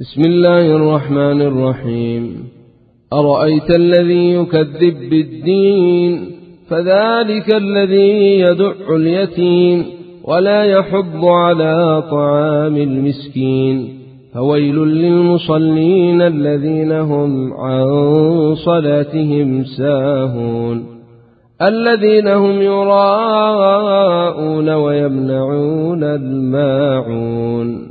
بسم الله الرحمن الرحيم. أرأيت الذي يكذب بالدين فذلك الذي يدع اليتيم ولا يحض على طعام المسكين فويل للمصلين الذين هم عن صلاتهم ساهون الذين هم يراءون ويمنعون الماعون.